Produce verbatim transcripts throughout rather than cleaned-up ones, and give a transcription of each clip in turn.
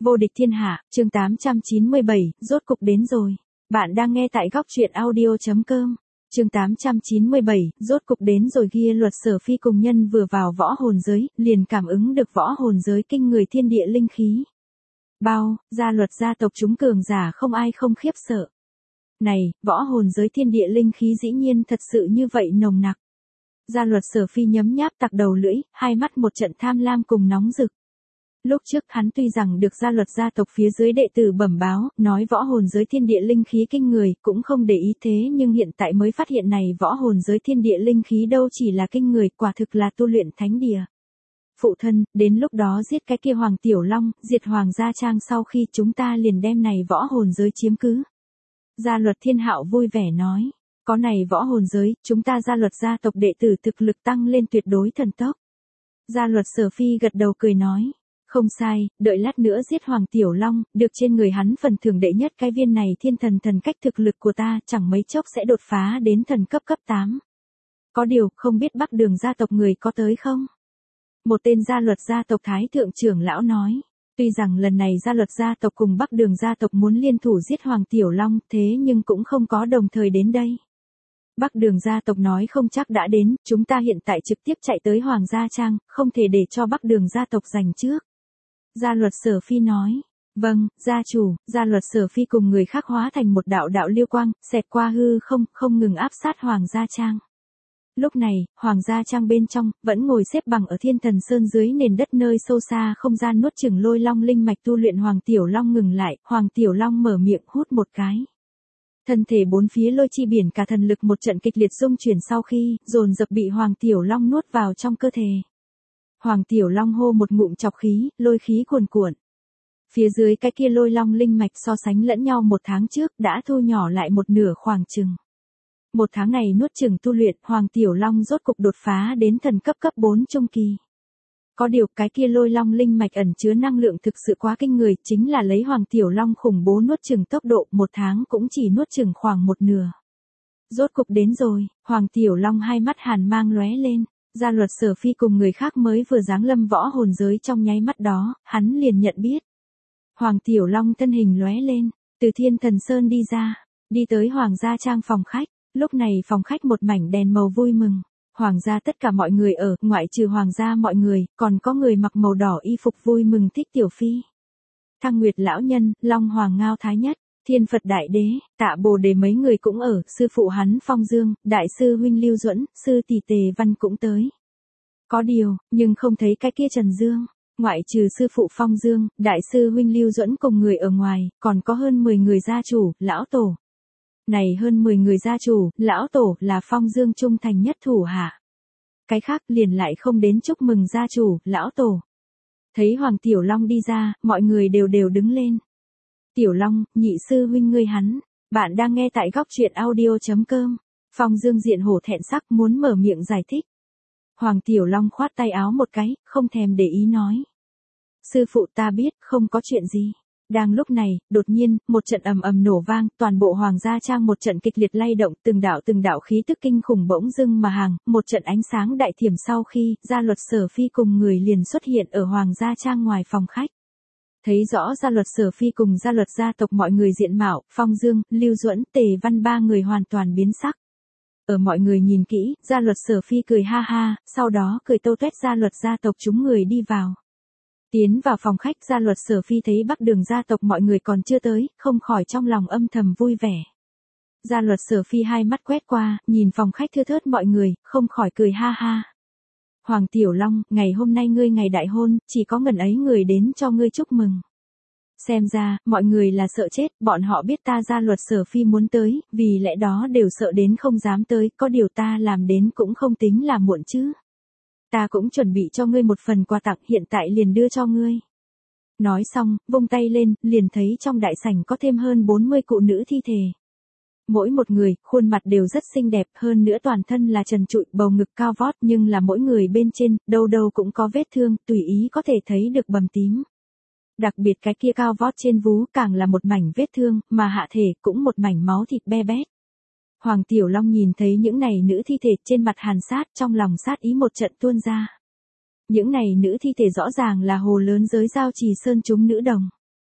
Vô địch thiên hạ, chương tám trăm chín mươi bảy, rốt cục đến rồi. Bạn đang nghe tại góc truyện audio chấm com. Chương tám trăm chín mươi bảy, rốt cục đến rồi. Ghi luật Sở Phi cùng nhân vừa vào võ hồn giới, liền cảm ứng được võ hồn giới kinh người thiên địa linh khí. Bao, gia luật gia tộc chúng cường giả không ai không khiếp sợ. Này, võ hồn giới thiên địa linh khí dĩ nhiên thật sự như vậy nồng nặc. Gia luật Sở Phi nhấm nháp tặc đầu lưỡi, hai mắt một trận tham lam cùng nóng rực. Lúc trước hắn tuy rằng được gia luật gia tộc phía dưới đệ tử bẩm báo, nói võ hồn giới thiên địa linh khí kinh người, cũng không để ý thế nhưng hiện tại mới phát hiện này võ hồn giới thiên địa linh khí đâu chỉ là kinh người, quả thực là tu luyện thánh địa. Phụ thân, đến lúc đó giết cái kia Hoàng Tiểu Long, diệt Hoàng Gia Trang sau khi chúng ta liền đem này võ hồn giới chiếm cứ. Gia luật Thiên Hạo vui vẻ nói, có này võ hồn giới, chúng ta gia luật gia tộc đệ tử thực lực tăng lên tuyệt đối thần tốc. Gia luật Sở Phi gật đầu cười nói. Không sai, đợi lát nữa giết Hoàng Tiểu Long, được trên người hắn phần thưởng đệ nhất cái viên này thiên thần thần cách thực lực của ta chẳng mấy chốc sẽ đột phá đến thần cấp cấp tám. Có điều, không biết Bắc Đường gia tộc người có tới không? Một tên gia luật gia tộc Thái Thượng trưởng lão nói, tuy rằng lần này gia luật gia tộc cùng Bắc Đường gia tộc muốn liên thủ giết Hoàng Tiểu Long thế nhưng cũng không có đồng thời đến đây. Bắc Đường gia tộc nói không chắc đã đến, chúng ta hiện tại trực tiếp chạy tới Hoàng Gia Trang, không thể để cho Bắc Đường gia tộc giành trước. Gia luật Sở Phi nói, vâng, gia chủ. Gia luật Sở Phi cùng người khác hóa thành một đạo đạo liêu quang, xẹt qua hư không, không ngừng áp sát Hoàng Gia Trang. Lúc này, Hoàng Gia Trang bên trong, vẫn ngồi xếp bằng ở Thiên Thần Sơn dưới nền đất nơi sâu xa không gian nuốt chửng lôi long linh mạch tu luyện. Hoàng Tiểu Long ngừng lại, Hoàng Tiểu Long mở miệng hút một cái. Thân thể bốn phía lôi chi biển cả thần lực một trận kịch liệt rung chuyển sau khi, dồn dập bị Hoàng Tiểu Long nuốt vào trong cơ thể. Hoàng Tiểu Long hô một ngụm chọc khí, lôi khí cuồn cuộn. Phía dưới cái kia lôi long linh mạch so sánh lẫn nhau một tháng trước đã thu nhỏ lại một nửa khoảng chừng. Một tháng này nuốt chừng tu luyện, Hoàng Tiểu Long rốt cục đột phá đến thần cấp cấp bốn trung kỳ. Có điều cái kia lôi long linh mạch ẩn chứa năng lượng thực sự quá kinh người, chính là lấy Hoàng Tiểu Long khủng bố nuốt chừng tốc độ, một tháng cũng chỉ nuốt chừng khoảng một nửa. Rốt cục đến rồi, Hoàng Tiểu Long hai mắt hàn mang lóe lên. Gia luật Sở Phi cùng người khác mới vừa giáng lâm võ hồn giới trong nháy mắt đó, hắn liền nhận biết. Hoàng Tiểu Long thân hình lóe lên, từ Thiên Thần Sơn đi ra, đi tới Hoàng Gia Trang phòng khách, lúc này phòng khách một mảnh đèn màu vui mừng. Hoàng gia tất cả mọi người ở, ngoại trừ Hoàng gia mọi người, còn có người mặc màu đỏ y phục vui mừng thích Tiểu Phi. Thăng Nguyệt lão nhân, Long Hoàng Ngao Thái Nhất, Thiên Phật Đại Đế, Tạ Bồ Đề mấy người cũng ở, sư phụ hắn Phong Dương, đại sư huynh Lưu Duẫn, sư tỷ Tề Văn cũng tới. Có điều, nhưng không thấy cái kia Trần Dương, ngoại trừ sư phụ Phong Dương, đại sư huynh Lưu Duẫn cùng người ở ngoài, còn có hơn mười người gia chủ, lão tổ. Này hơn mười người gia chủ, lão tổ là Phong Dương trung thành nhất thủ hạ. Cái khác liền lại không đến chúc mừng gia chủ, lão tổ. Thấy Hoàng Tiểu Long đi ra, mọi người đều đều đứng lên. Tiểu Long, nhị sư huynh ngươi hắn, bạn đang nghe tại góc truyện audio chấm com. Phong Dương diện hổ thẹn sắc muốn mở miệng giải thích. Hoàng Tiểu Long khoát tay áo một cái, không thèm để ý nói. Sư phụ ta biết, không có chuyện gì. Đang lúc này, đột nhiên, một trận ầm ầm nổ vang, toàn bộ Hoàng Gia Trang một trận kịch liệt lay động, từng đạo từng đạo khí tức kinh khủng bỗng dưng mà hàng, một trận ánh sáng đại thiểm sau khi, gia luật Sở Phi cùng người liền xuất hiện ở Hoàng Gia Trang ngoài phòng khách. Thấy rõ gia luật Sở Phi cùng gia luật gia tộc mọi người diện mạo, Phong Dương, Lưu Duẫn, Tề Văn ba người hoàn toàn biến sắc. Ở mọi người nhìn kỹ, gia luật Sở Phi cười ha ha, sau đó cười tâu tuét gia luật gia tộc chúng người đi vào. Tiến vào phòng khách, gia luật Sở Phi thấy Bắc Đường gia tộc mọi người còn chưa tới, không khỏi trong lòng âm thầm vui vẻ. Gia luật Sở Phi hai mắt quét qua, nhìn phòng khách thưa thớt mọi người, không khỏi cười ha ha. Hoàng Tiểu Long, ngày hôm nay ngươi ngày đại hôn, chỉ có ngần ấy người đến cho ngươi chúc mừng. Xem ra, mọi người là sợ chết, bọn họ biết ta gia luật Sở Phi muốn tới, vì lẽ đó đều sợ đến không dám tới, có điều ta làm đến cũng không tính là muộn chứ. Ta cũng chuẩn bị cho ngươi một phần quà tặng, hiện tại liền đưa cho ngươi. Nói xong, vung tay lên, liền thấy trong đại sảnh có thêm hơn bốn mươi cụ nữ thi thể. Mỗi một người, khuôn mặt đều rất xinh đẹp, hơn nữa toàn thân là trần trụi, bầu ngực cao vót, nhưng là mỗi người bên trên, đâu đâu cũng có vết thương, tùy ý có thể thấy được bầm tím. Đặc biệt cái kia cao vót trên vú càng là một mảnh vết thương, mà hạ thể cũng một mảnh máu thịt be bét. Hoàng Tiểu Long nhìn thấy những này nữ thi thể trên mặt hàn sát, trong lòng sát ý một trận tuôn ra. Những này nữ thi thể rõ ràng là hồ lớn giới giao trì sơn chúng nữ đồng.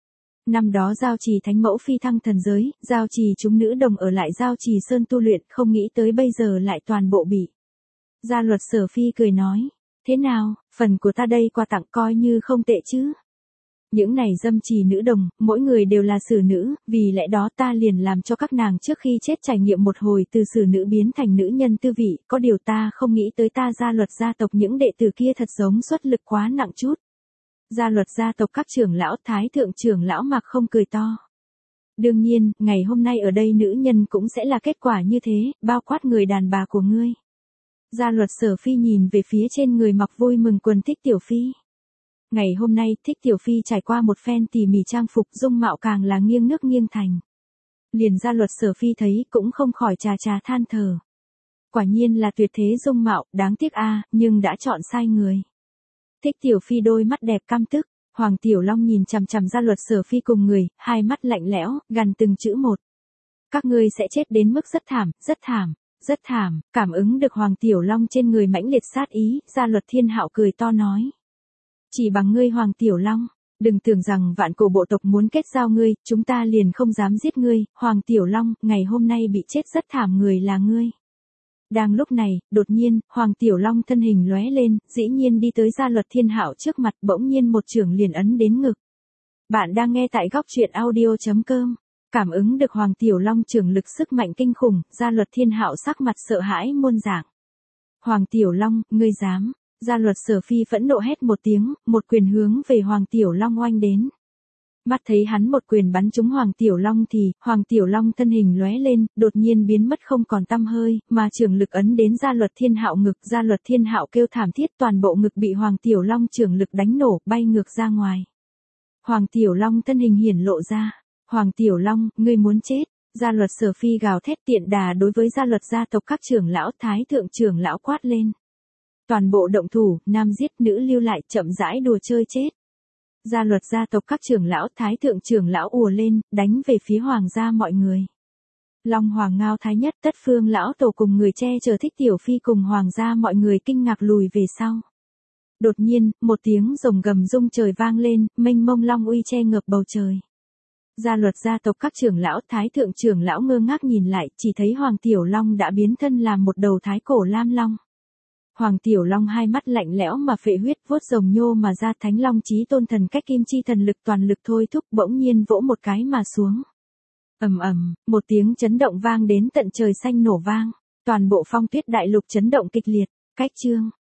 Năm đó Giao Trì Thánh Mẫu phi thăng thần giới, Giao Trì chúng nữ đồng ở lại Giao Trì Sơn tu luyện, không nghĩ tới bây giờ lại toàn bộ bị. Gia Luật Sở Phi cười nói, thế nào, phần của ta đây quà tặng coi như không tệ chứ. Những này dâm trì nữ đồng, mỗi người đều là xử nữ, vì lẽ đó ta liền làm cho các nàng trước khi chết trải nghiệm một hồi từ xử nữ biến thành nữ nhân tư vị, có điều ta không nghĩ tới ta Gia Luật gia tộc những đệ tử kia thật giống xuất lực quá nặng chút. Gia Luật gia tộc các trưởng lão thái thượng trưởng lão mặc không cười to. Đương nhiên, ngày hôm nay ở đây nữ nhân cũng sẽ là kết quả như thế, bao quát người đàn bà của ngươi. Gia Luật Sở Phi nhìn về phía trên người mặc vui mừng quần Thích Tiểu Phi. Ngày hôm nay, Thích Tiểu Phi trải qua một phen tỉ mỉ trang phục, dung mạo càng là nghiêng nước nghiêng thành. Liền Gia Luật Sở Phi thấy cũng không khỏi trà trà than thở. Quả nhiên là tuyệt thế dung mạo, đáng tiếc a, nhưng đã chọn sai người. Thích Tiểu Phi đôi mắt đẹp căm tức, Hoàng Tiểu Long nhìn chằm chằm Gia Luật Sở Phi cùng người, hai mắt lạnh lẽo, gằn từng chữ một. Các ngươi sẽ chết đến mức rất thảm, rất thảm, rất thảm, cảm ứng được Hoàng Tiểu Long trên người mãnh liệt sát ý, Gia Luật Thiên Hạo cười to nói. Chỉ bằng ngươi Hoàng Tiểu Long, đừng tưởng rằng vạn cổ bộ tộc muốn kết giao ngươi, chúng ta liền không dám giết ngươi, Hoàng Tiểu Long, ngày hôm nay bị chết rất thảm người là ngươi. Đang lúc này, đột nhiên, Hoàng Tiểu Long thân hình lóe lên, dĩ nhiên đi tới Gia Luật Thiên Hạo trước mặt, bỗng nhiên một chưởng liền ấn đến ngực. Bạn đang nghe tại góc truyện audio chấm com. Cảm ứng được Hoàng Tiểu Long chưởng lực sức mạnh kinh khủng, Gia Luật Thiên Hạo sắc mặt sợ hãi muôn dạng. Hoàng Tiểu Long, ngươi dám? Gia Luật Sở Phi phẫn nộ hét một tiếng, một quyền hướng về Hoàng Tiểu Long oanh đến. Mắt thấy hắn một quyền bắn trúng Hoàng Tiểu Long thì, Hoàng Tiểu Long thân hình lóe lên, đột nhiên biến mất không còn tăm hơi, mà chưởng lực ấn đến Gia Luật Thiên Hạo ngực, Gia Luật Thiên Hạo kêu thảm thiết, toàn bộ ngực bị Hoàng Tiểu Long chưởng lực đánh nổ, bay ngược ra ngoài. Hoàng Tiểu Long thân hình hiển lộ ra, Hoàng Tiểu Long, ngươi muốn chết. Gia Luật Sở Phi gào thét tiện đà đối với Gia Luật gia tộc các trưởng lão thái thượng trưởng lão quát lên. Toàn bộ động thủ, nam giết nữ lưu lại, chậm rãi đùa chơi chết. Gia Luật gia tộc các trưởng lão thái thượng trưởng lão ùa lên, đánh về phía hoàng gia mọi người. Long Hoàng Ngao Thái Nhất Tất Phương lão tổ cùng người che chở Thích Tiểu Phi cùng hoàng gia mọi người kinh ngạc lùi về sau. Đột nhiên, một tiếng rồng gầm rung trời vang lên, mênh mông long uy che ngập bầu trời. Gia Luật gia tộc các trưởng lão thái thượng trưởng lão ngơ ngác nhìn lại, chỉ thấy Hoàng Tiểu Long đã biến thân làm một đầu thái cổ lam long. Hoàng Tiểu Long hai mắt lạnh lẽo mà phệ huyết vuốt rồng nhô mà ra, Thánh Long Chí Tôn thần cách kim chi thần lực toàn lực thôi thúc, bỗng nhiên vỗ một cái mà xuống. Ầm ầm, một tiếng chấn động vang đến tận trời xanh nổ vang, toàn bộ Phong Tuyết đại lục chấn động kịch liệt. Cách chương